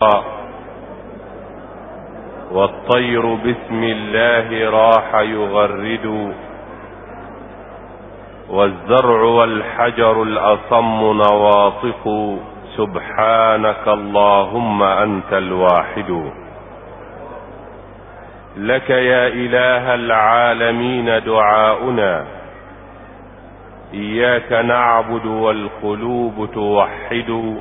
والطير بسم الله راح يغرد، والزرع والحجر الأصم نواطق، سبحانك اللهم أنت الواحد. لك يا إله العالمين دعاؤنا، إياك نعبد والقلوب توحد،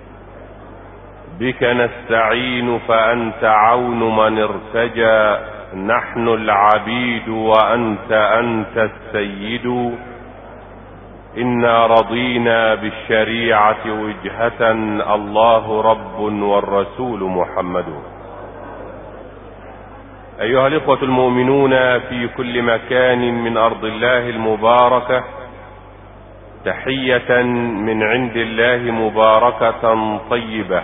بك نستعين فأنت عون من ارتجى، نحن العبيد وأنت السيد. إنا رضينا بالشريعة وجهة، الله رب والرسول محمد. أيها الإخوة المؤمنون في كل مكان من أرض الله المباركة، تحية من عند الله مباركة طيبة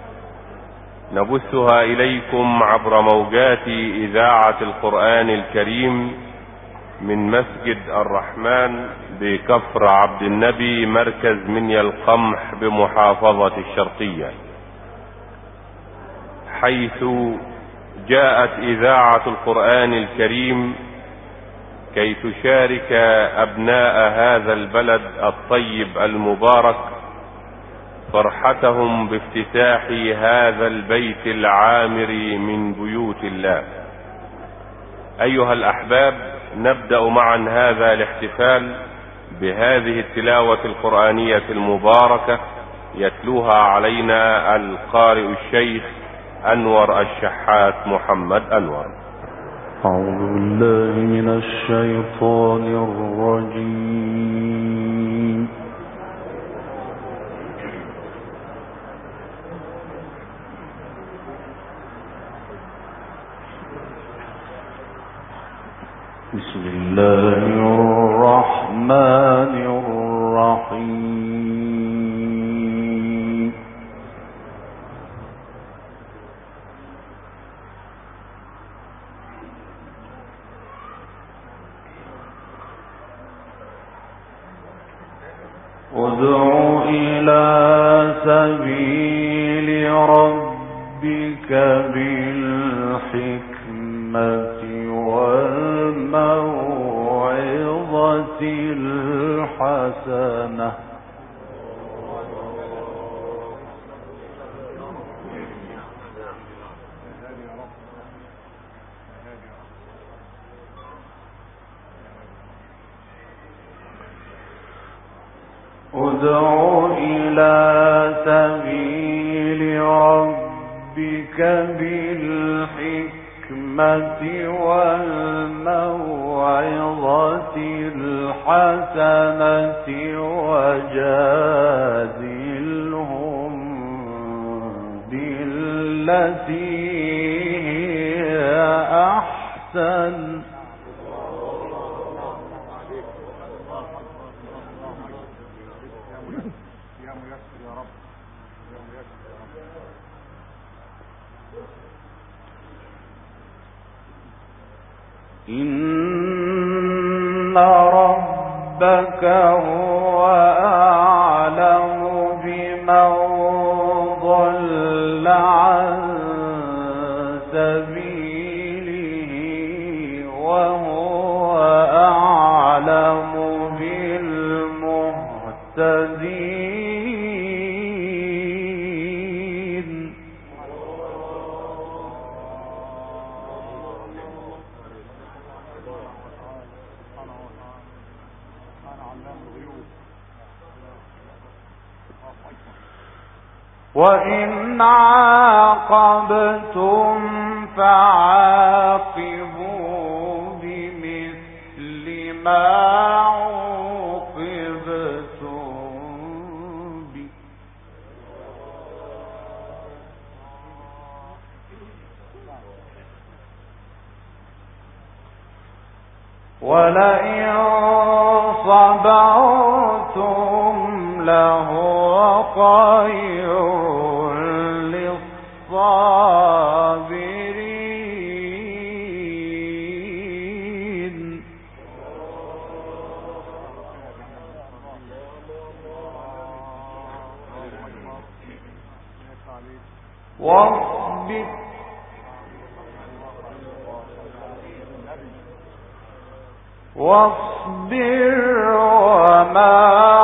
نبثها إليكم عبر موجات إذاعة القرآن الكريم من مسجد الرحمن بكفر عبد النبي، مركز منيا القمح بمحافظة الشرقية، حيث جاءت إذاعة القرآن الكريم كي تشارك أبناء هذا البلد الطيب المبارك فرحتهم بافتتاح هذا البيت العامر من بيوت الله. أيها الأحباب، نبدأ معا هذا الاحتفال بهذه التلاوة القرآنية المباركة يتلوها علينا القارئ الشيخ أنور الشحات محمد أنور. أعوذ بالله من الشيطان الرجيم. بسم الله الرحمن الرحيم. ادع إلى سبيل ربك بالحكمة والموعظة الحسنة ادع إلى سبيل ربك بالحكمة والموعظة الحسنة وجادلهم بالتي هي أحسن. إن ربك هو أعلم بمن ضل عن سبيله وهو أعلم بالمهتدين. وإن عاقبتم فعاقبوا بمثل ما عوقبتم به، ولئن صبرتم لهو خير للصابرين. واصبر وما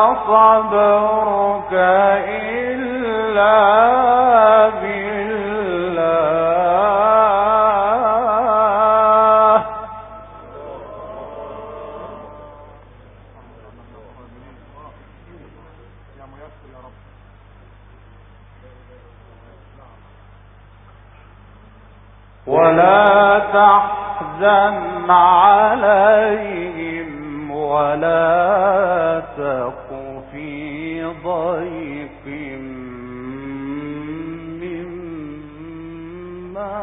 صبرك إلا بالله ولا تحزن عليهم ولا تك في ضيق مما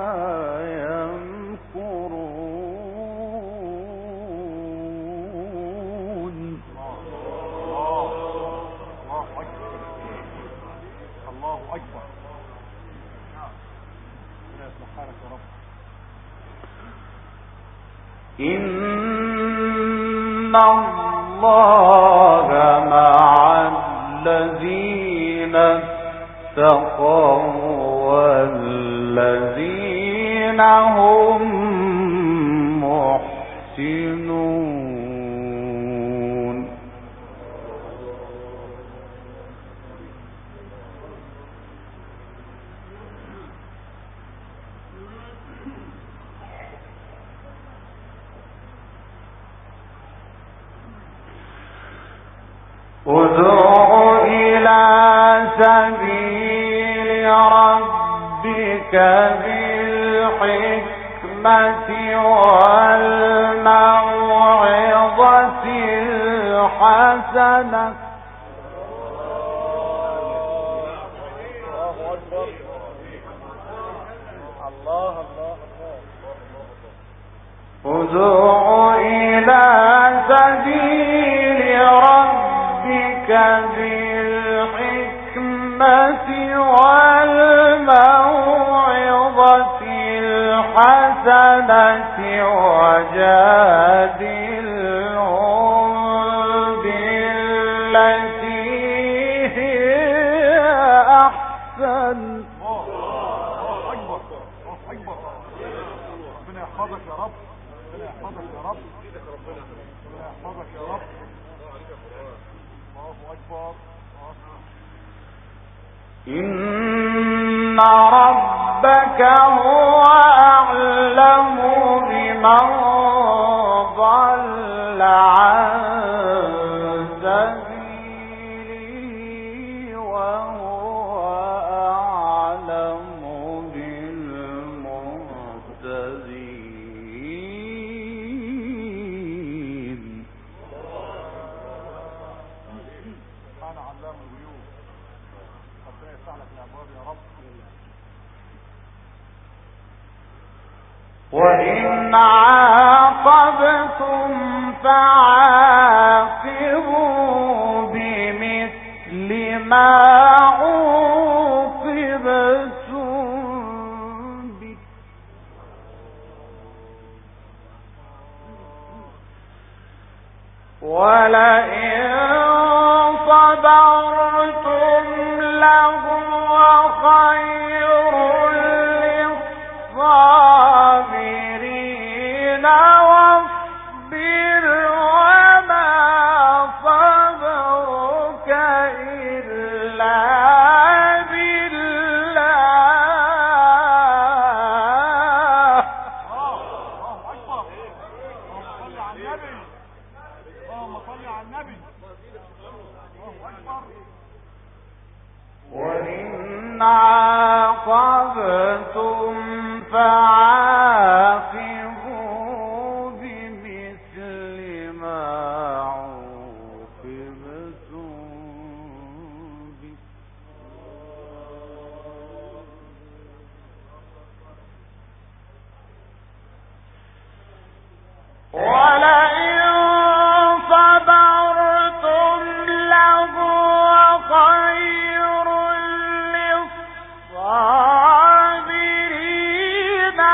يمكرون. الله أكبر. إن الله مع الذين اتقوا والذين هم محسنون. ادع إلى سبيل ربك بالحكمة والموعظة الحسنة ادع إلى سبيل ربك بالحكمة والموعظة الحسنة وجادلهم بالتي هي أحسن. ربنا يحفظك يا رب. ربنا يحفظك يا رب. ربنا يحفظك يا رب. الله أكبر. إن ربك هو أعلم بمن ضل عن سبيله وهو أعلم بالمهتدين. سبحان علام الغيوب. ربنا يفتح لك الأبواب يا رب. وإن عاقبتم فعاقبوا بمثل ما عوقبتم به ولئن صبرتم لهو خير للصابرين واصبر وما صبرك إلا بالله. الله أكبر. صل على النبي. اللهم صل على النبي. الله أكبر. وإن عاقبتم فعاقبوا بمثل ما عوقبتم به ولئن صبرتم لهو خير للصابرين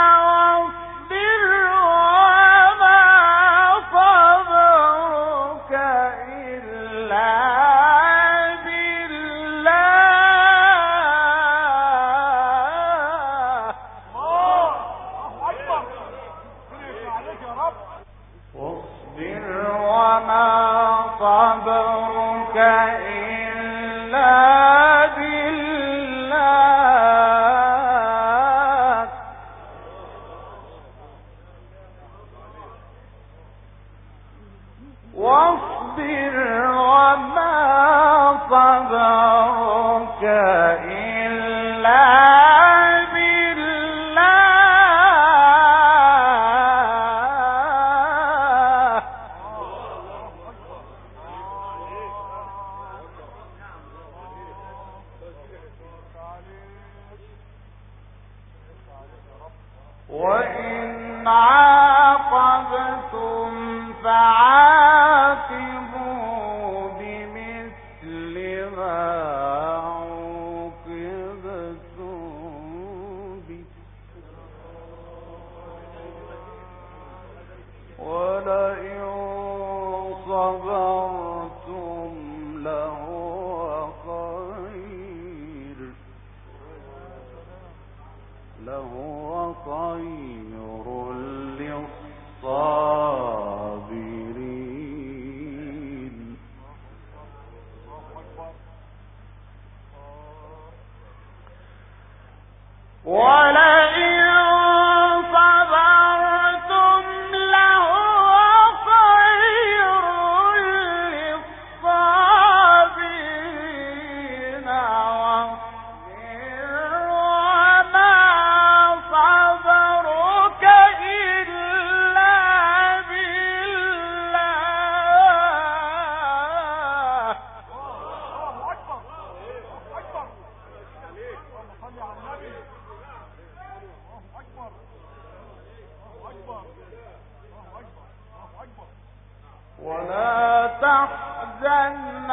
وإن عاقبتم فعاقبوا بمثل ما عوقبتم به ولئن صبرتم لهو خير للصابرين ولئن صبرتم لهو خير للصابرين وما صبرك إلا بالله ولا تحزن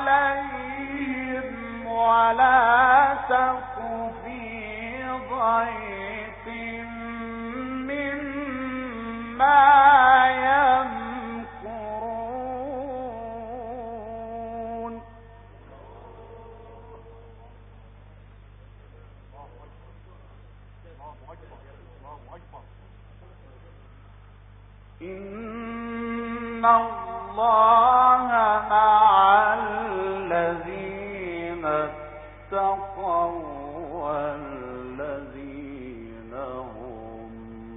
عليهم ولا تك في ضيق مما يمكرون إن الله مع الذين اتقوا والذين هم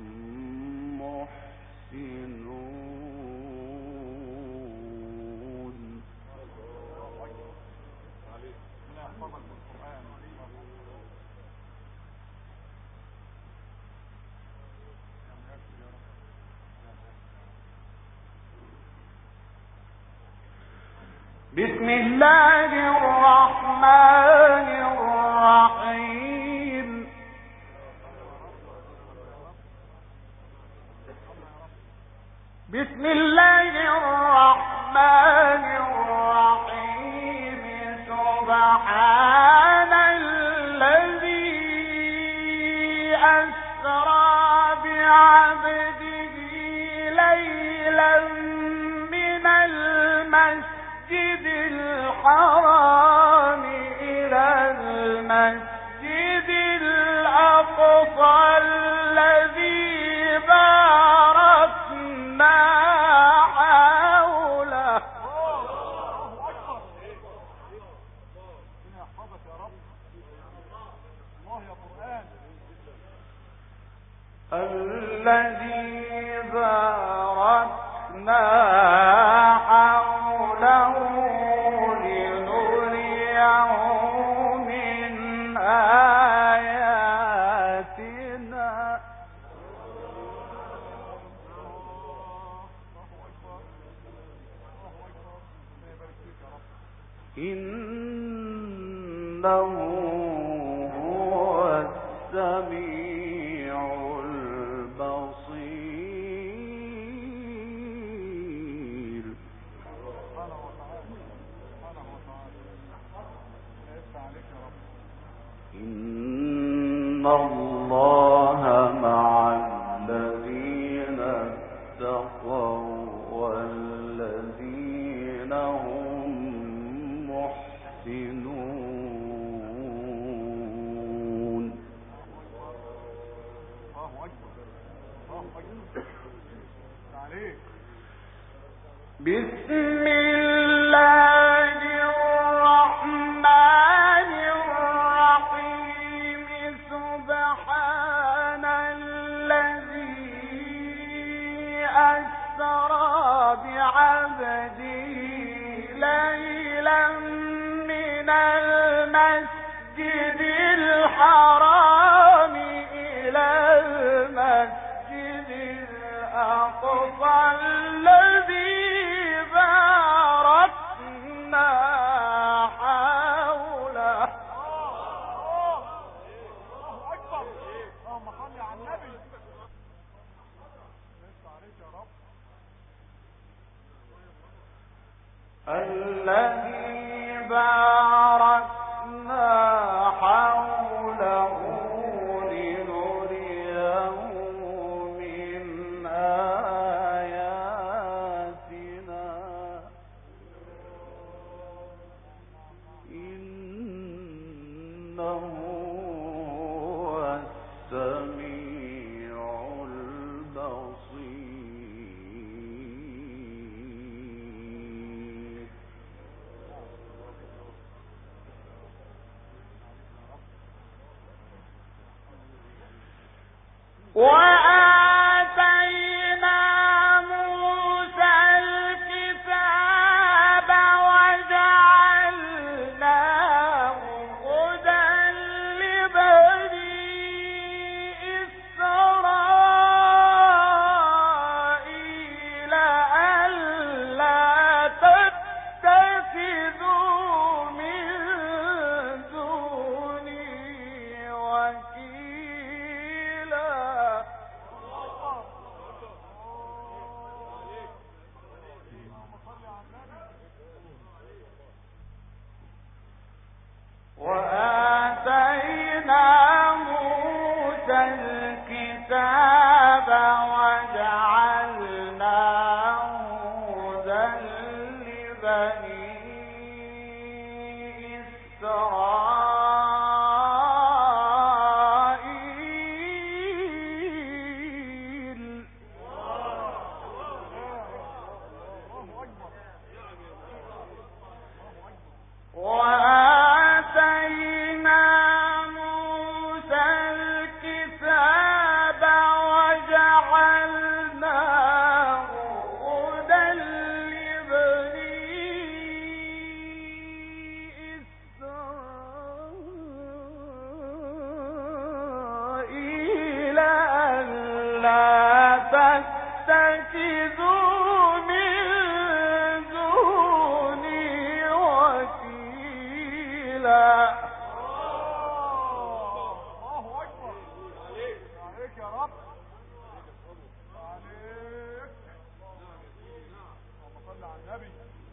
محسنون بسم الله الرحمن الرحيم بسم الله الرحمن الرحيم سبحان الذي أسرى بعبده ليلا من المسجد الحرام إلى المسجد الأقصى الذي باركنا حوله الذي باركنا حوله لنريه من آياتنا إنه هو السميع البصير إن الله مع الذين اتقوا والذين هم محسنون بسم الله الرحمن الرحيم سبحان الذي أسرى بعبده ليلا من المسجد الحرام إلى المسجد الأقصى الذي باركنا الذي باركنا حوله لنريه من آياتنا إنه هو السميع البصير. وآتينا موسى الكتاب وجعلناه هدى لبني إسرائيل ألا تتخذوا من دوني وكيلا. وآتينا موسى الكتاب وجعلناه هدى لبني إسرائيل وآتينا موسى الكتاب وجعلناه هدى لبني إسرائيل ألا تتخذوا من دوني وكيلا. الله أكبر. عليك يا رب، عليك. اللهم صل على النبي.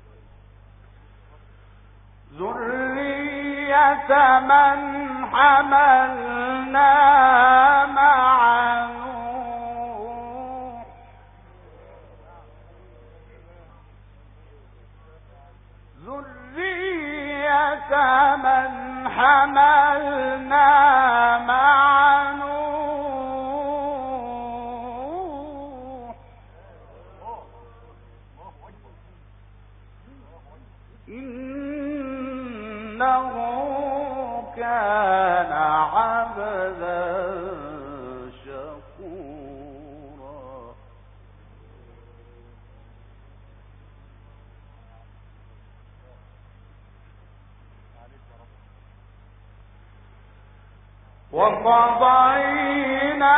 ذرية من حملنا مع نوح ذرية من حملنا مع نوح إنه كان عبدا شكورا. وقضينا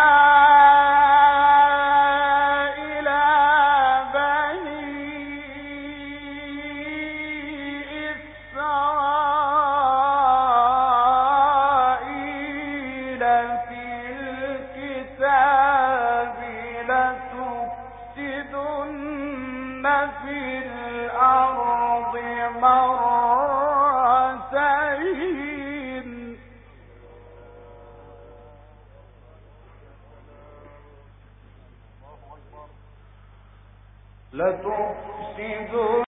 إلى بني إسرائيل في الكتاب لتفسدن في الأرض مرتين لتفسدن